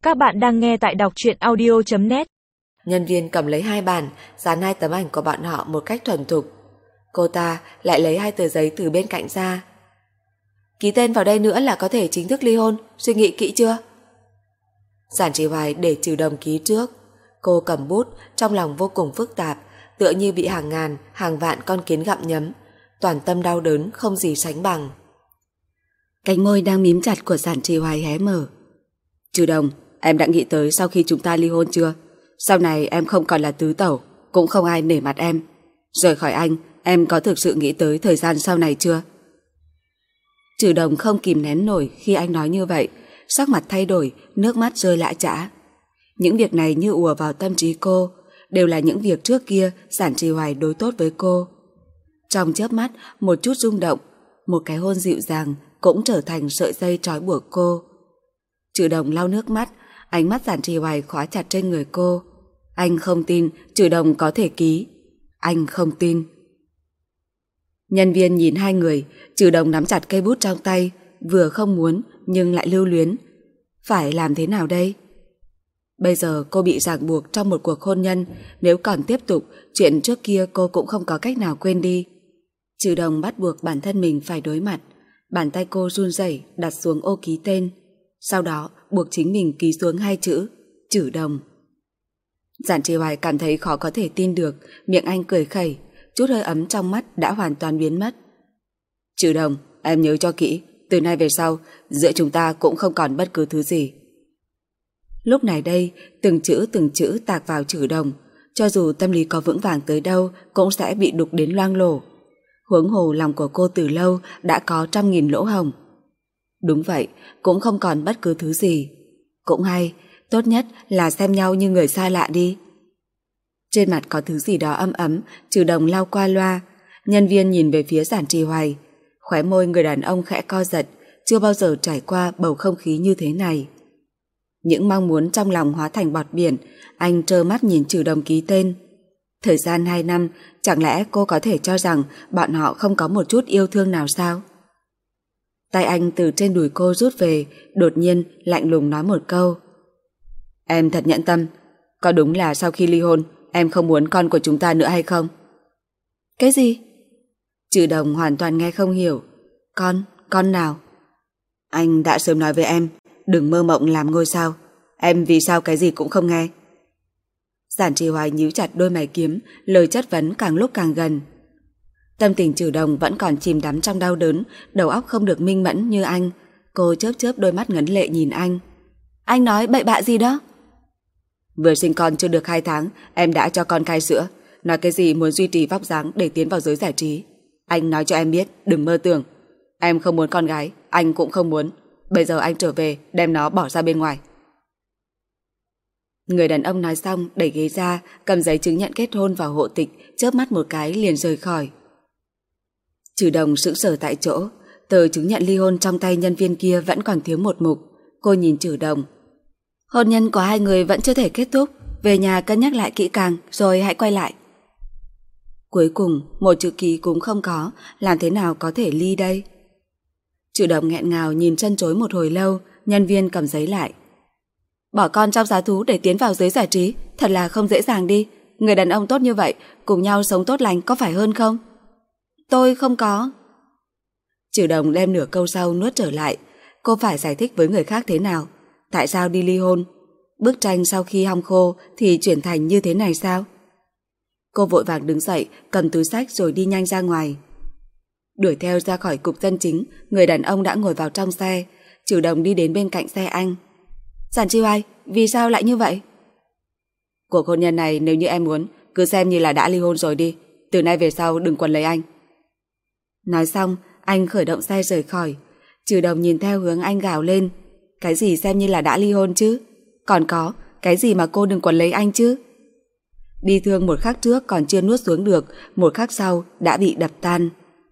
Các bạn đang nghe tại đọc truyện audio.net. Nhân viên cầm lấy 2 bản, dán 2 tấm ảnh của bọn họ một cách thuần thục. Cô ta lại lấy 2 tờ giấy từ bên cạnh ra. Ký tên vào đây nữa là có thể chính thức ly hôn, suy nghĩ kỹ chưa? Giản Trì Hoài để Trừ Đồng ký trước. Cô cầm bút, trong lòng vô cùng phức tạp, tựa như bị hàng ngàn, hàng vạn con kiến gặm nhấm, toàn tâm đau đớn không gì sánh bằng. Cánh môi đang mím chặt của Giản Trì Hoài hé mở. Trừ Đồng, em đã nghĩ tới sau khi chúng ta ly hôn chưa? Sau này em không còn là tứ tẩu, cũng không ai nể mặt em. Rời khỏi anh, em có thực sự nghĩ tới thời gian sau này chưa? Trừ Đồng không kìm nén nổi khi anh nói như vậy, sắc mặt thay đổi, nước mắt rơi lã chã. Những việc này như ùa vào tâm trí cô, đều là những việc trước kia Giản Trì Hoài đối tốt với cô. Trong chớp mắt, một chút rung động, một cái hôn dịu dàng cũng trở thành sợi dây trói buộc cô. Trừ Đồng lau nước mắt, ánh mắt Giản Trì Hoài khóa chặt trên người cô. Anh không tin Trừ Đồng có thể ký. Anh không tin. Nhân viên nhìn hai người, Trừ Đồng nắm chặt cây bút trong tay, vừa không muốn nhưng lại lưu luyến. Phải làm thế nào đây? Bây giờ cô bị ràng buộc trong một cuộc hôn nhân, nếu còn tiếp tục, chuyện trước kia cô cũng không có cách nào quên đi. Trừ Đồng bắt buộc bản thân mình phải đối mặt. Bàn tay cô run rẩy đặt xuống ô ký tên, sau đó buộc chính mình ký xuống 2 chữ Trừ Đồng. Giản Trì Hoài cảm thấy khó có thể tin được, miệng anh cười khẩy, chút hơi ấm trong mắt đã hoàn toàn biến mất. Trừ Đồng, em nhớ cho kỹ, từ nay về sau giữa chúng ta cũng không còn bất cứ thứ gì. Lúc này đây, từng chữ tạc vào Trừ Đồng, cho dù tâm lý có vững vàng tới đâu cũng sẽ bị đục đến loang lổ. Huống hồ lòng của cô từ lâu đã có 100.000 lỗ hổng. Đúng vậy, cũng không còn bất cứ thứ gì. Cũng hay, tốt nhất là xem nhau như người xa lạ đi. Trên mặt có thứ gì đó ấm ấm, Trừ Đồng lau qua loa. Nhân viên nhìn về phía Giản Trì Hoài, khóe môi người đàn ông khẽ co giật, chưa bao giờ trải qua bầu không khí như thế này. Những mong muốn trong lòng hóa thành bọt biển, anh trơ mắt nhìn Trừ Đồng ký tên. Thời gian 2 năm, chẳng lẽ cô có thể cho rằng bọn họ không có một chút yêu thương nào sao? Tay anh từ trên đùi cô rút về, đột nhiên lạnh lùng nói một câu. Em thật nhẫn tâm, có đúng là sau khi ly hôn em không muốn con của chúng ta nữa hay không? Cái gì? Trừ Đồng hoàn toàn nghe không hiểu. Con nào? Anh đã sớm nói với em, đừng mơ mộng làm ngôi sao. Em vì sao cái gì cũng không nghe? Giản Trì Hoài nhíu chặt đôi mày kiếm, lời chất vấn càng lúc càng gần. Tâm tình Trừ Đồng vẫn còn chìm đắm trong đau đớn, đầu óc không được minh mẫn như anh. Cô chớp chớp đôi mắt ngấn lệ nhìn anh. Anh nói bậy bạ gì đó? Vừa sinh con chưa được 2 tháng, em đã cho con cai sữa. Nói cái gì muốn duy trì vóc dáng để tiến vào giới giải trí. Anh nói cho em biết, đừng mơ tưởng. Em không muốn con gái, anh cũng không muốn. Bây giờ anh trở về, đem nó bỏ ra bên ngoài. Người đàn ông nói xong đẩy ghế ra, cầm giấy chứng nhận kết hôn vào hộ tịch, chớp mắt một cái liền rời khỏi. Trừ Đồng sững sờ tại chỗ, tờ chứng nhận ly hôn trong tay nhân viên kia vẫn còn thiếu một mục. Cô nhìn Trừ Đồng. Hôn nhân của hai người vẫn chưa thể kết thúc, về nhà cân nhắc lại kỹ càng rồi hãy quay lại. Cuối cùng một chữ ký cũng không có, làm thế nào có thể ly đây? Trừ Đồng nghẹn ngào nhìn chân chối một hồi lâu. Nhân viên cầm giấy lại. Bỏ con trong giá thú để tiến vào giới giải trí thật là không dễ dàng đi. Người đàn ông tốt như vậy, cùng nhau sống tốt lành có phải hơn không? Tôi không có. Trừ Đồng đem nửa câu sau nuốt trở lại. Cô phải giải thích với người khác thế nào? Tại sao đi ly hôn? Bức tranh sau khi hong khô thì chuyển thành như thế này sao? Cô vội vàng đứng dậy, cầm túi xách rồi đi nhanh ra ngoài. Đuổi theo ra khỏi cục dân chính, người đàn ông đã ngồi vào trong xe. Trừ Đồng đi đến bên cạnh xe anh. Giản Trì Hoài, vì sao lại như vậy? Cuộc hôn nhân này nếu như em muốn, cứ xem như là đã ly hôn rồi đi. Từ nay về sau đừng quấn lấy anh. Nói xong, anh khởi động xe rời khỏi. Trừ Đồng nhìn theo hướng anh gào lên. Cái gì xem như là đã ly hôn chứ? Còn có, cái gì mà cô đừng quấn lấy anh chứ? Đi thương một khắc trước còn chưa nuốt xuống được, một khắc sau đã bị đập tan.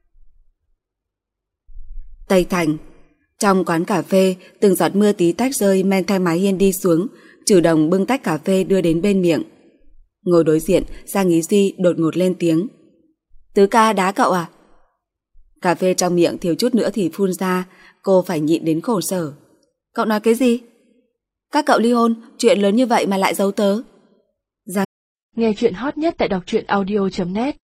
Tây Thành. Trong quán cà phê, từng giọt mưa tí tách rơi men theo mái hiên đi xuống. Trừ Đồng bưng tách cà phê đưa đến bên miệng. Ngồi đối diện, Giang Ý Duy đột ngột lên tiếng. Tứ ca đá cậu à? Cà phê trong miệng thiếu chút nữa thì phun ra. Cô phải nhịn đến khổ sở. Cậu nói cái gì? Các cậu ly hôn, chuyện lớn như vậy mà lại giấu tớ. Nghe chuyện hot nhất tại đọc truyện audio.net